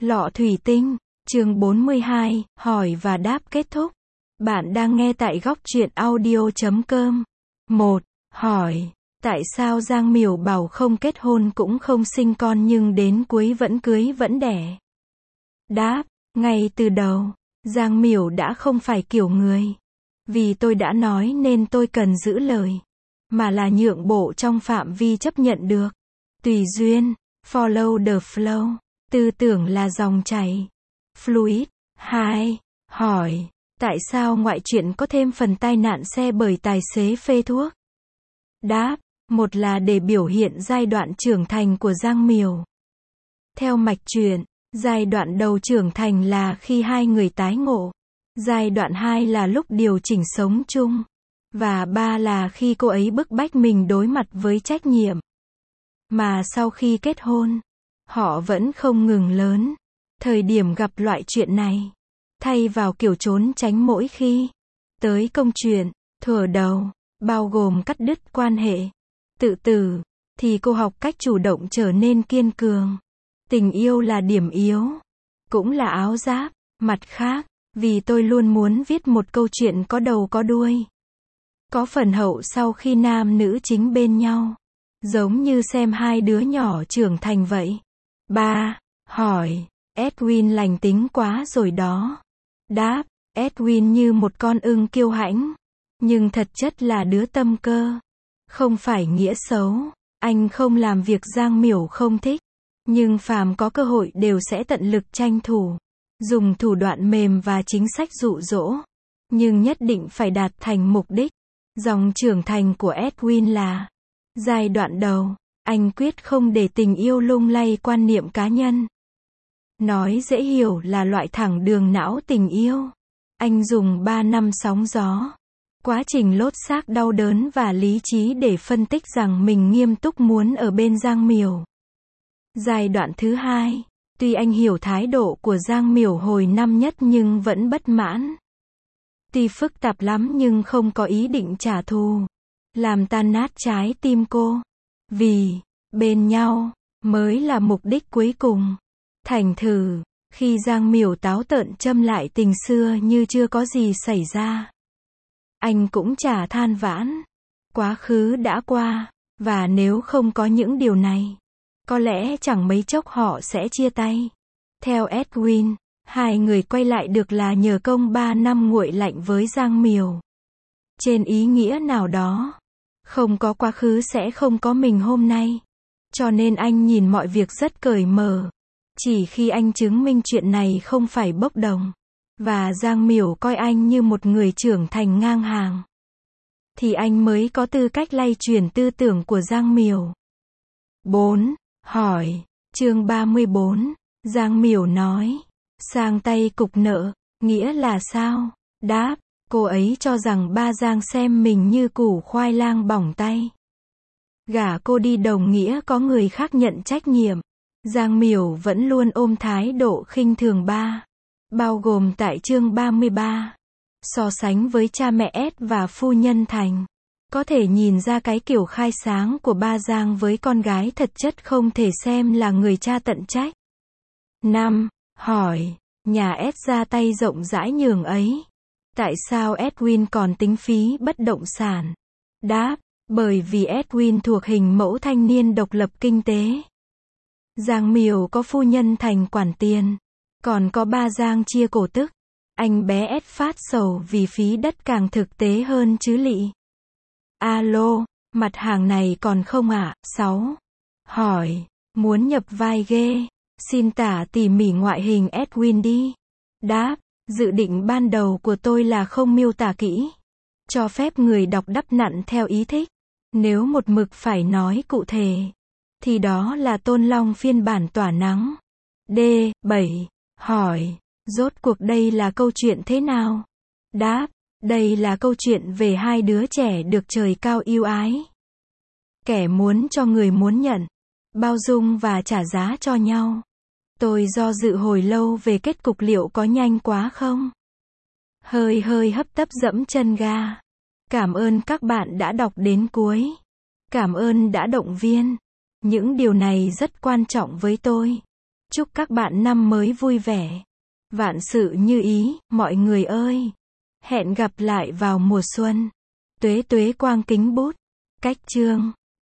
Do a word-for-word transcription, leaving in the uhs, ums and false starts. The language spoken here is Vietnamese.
Lọ thủy tinh, chương bốn mươi hai, hỏi và đáp kết thúc. Bạn đang nghe tại góc truyện audio chấm com. một. Hỏi, tại sao Giang Miểu bảo không kết hôn cũng không sinh con nhưng đến cuối vẫn cưới vẫn đẻ? Đáp, ngay từ đầu, Giang Miểu đã không phải kiểu người. Vì tôi đã nói nên tôi cần giữ lời. Mà là nhượng bộ trong phạm vi chấp nhận được. Tùy duyên, follow the flow. Tư tưởng là dòng chảy. Fluid. hai. Hỏi, tại sao ngoại truyện có thêm phần tai nạn xe bởi tài xế phê thuốc? Đáp, một là để biểu hiện giai đoạn trưởng thành của Giang Miểu. Theo mạch truyện, giai đoạn đầu trưởng thành là khi hai người tái ngộ. Giai đoạn hai là lúc điều chỉnh sống chung. Và ba là khi cô ấy bức bách mình đối mặt với trách nhiệm. Mà sau khi kết hôn, họ vẫn không ngừng lớn. Thời điểm gặp loại chuyện này, thay vào kiểu trốn tránh mỗi khi tới công chuyện, thuở đầu, bao gồm cắt đứt quan hệ, tự tử, thì cô học cách chủ động trở nên kiên cường. Tình yêu là điểm yếu, cũng là áo giáp. Mặt khác, vì tôi luôn muốn viết một câu chuyện có đầu có đuôi, có phần hậu sau khi nam nữ chính bên nhau, giống như xem hai đứa nhỏ trưởng thành vậy. ba. Hỏi, Edwin lành tính quá rồi đó. Đáp, Edwin như một con ưng kiêu hãnh, nhưng thật chất là đứa tâm cơ. Không phải nghĩa xấu, anh không làm việc Giang Miểu không thích, nhưng phàm có cơ hội đều sẽ tận lực tranh thủ, dùng thủ đoạn mềm và chính sách dụ dỗ, nhưng nhất định phải đạt thành mục đích. Dòng trưởng thành của Edwin là, giai đoạn đầu, anh quyết không để tình yêu lung lay quan niệm cá nhân. Nói dễ hiểu là loại thẳng đường não tình yêu. Anh dùng ba năm sóng gió, quá trình lốt xác đau đớn và lý trí để phân tích rằng mình nghiêm túc muốn ở bên Giang Miểu. Giai đoạn thứ hai, tuy anh hiểu thái độ của Giang Miểu hồi năm nhất nhưng vẫn bất mãn. Tuy phức tạp lắm nhưng không có ý định trả thù, làm tan nát trái tim cô. Vì, bên nhau, mới là mục đích cuối cùng. Thành thử, khi Giang Miểu táo tợn châm lại tình xưa như chưa có gì xảy ra, anh cũng chả than vãn. Quá khứ đã qua, và nếu không có những điều này, có lẽ chẳng mấy chốc họ sẽ chia tay. Theo Edwin, hai người quay lại được là nhờ công ba năm nguội lạnh với Giang Miểu. Trên ý nghĩa nào đó, không có quá khứ sẽ không có mình hôm nay. Cho nên anh nhìn mọi việc rất cởi mở. Chỉ khi anh chứng minh chuyện này không phải bốc đồng, và Giang Miểu coi anh như một người trưởng thành ngang hàng, thì anh mới có tư cách lay chuyển tư tưởng của Giang Miểu. bốn. Hỏi, chương ba mươi bốn, Giang Miểu nói, sang tay cục nợ, nghĩa là sao? Đáp, cô ấy cho rằng ba Giang xem mình như củ khoai lang bỏng tay. Gả cô đi đồng nghĩa có người khác nhận trách nhiệm. Giang Miểu vẫn luôn ôm thái độ khinh thường ba, bao gồm tại chương ba mươi ba. So sánh với cha mẹ S và phu nhân Thành, có thể nhìn ra cái kiểu khai sáng của ba Giang với con gái thật chất không thể xem là người cha tận trách. năm. Hỏi, nhà S ra tay rộng rãi nhường ấy, tại sao Edwin còn tính phí bất động sản? Đáp, bởi vì Edwin thuộc hình mẫu thanh niên độc lập kinh tế. Giang Miểu có phu nhân Thành quản tiền, còn có ba Giang chia cổ tức. Anh bé S phát sầu vì phí đất càng thực tế hơn chứ lị. Alo, mặt hàng này còn không ạ? À? sáu. Hỏi, muốn nhập vai ghê, xin tả tỉ mỉ ngoại hình Edwin đi. Đáp, dự định ban đầu của tôi là không miêu tả kỹ, cho phép người đọc đắp nặn theo ý thích. Nếu một mực phải nói cụ thể, thì đó là Tôn Long phiên bản tỏa nắng. D. bảy. Hỏi, rốt cuộc đây là câu chuyện thế nào? Đáp, đây là câu chuyện về hai đứa trẻ được trời cao yêu ái. Kẻ muốn cho người muốn nhận, bao dung và trả giá cho nhau. Tôi do dự hồi lâu về kết cục liệu có nhanh quá không? Hơi hơi hấp tấp dẫm chân ga. Cảm ơn các bạn đã đọc đến cuối. Cảm ơn đã động viên. Những điều này rất quan trọng với tôi. Chúc các bạn năm mới vui vẻ. Vạn sự như ý, mọi người ơi. Hẹn gặp lại vào mùa xuân. Tuế tuế quang kính bút. Cách chương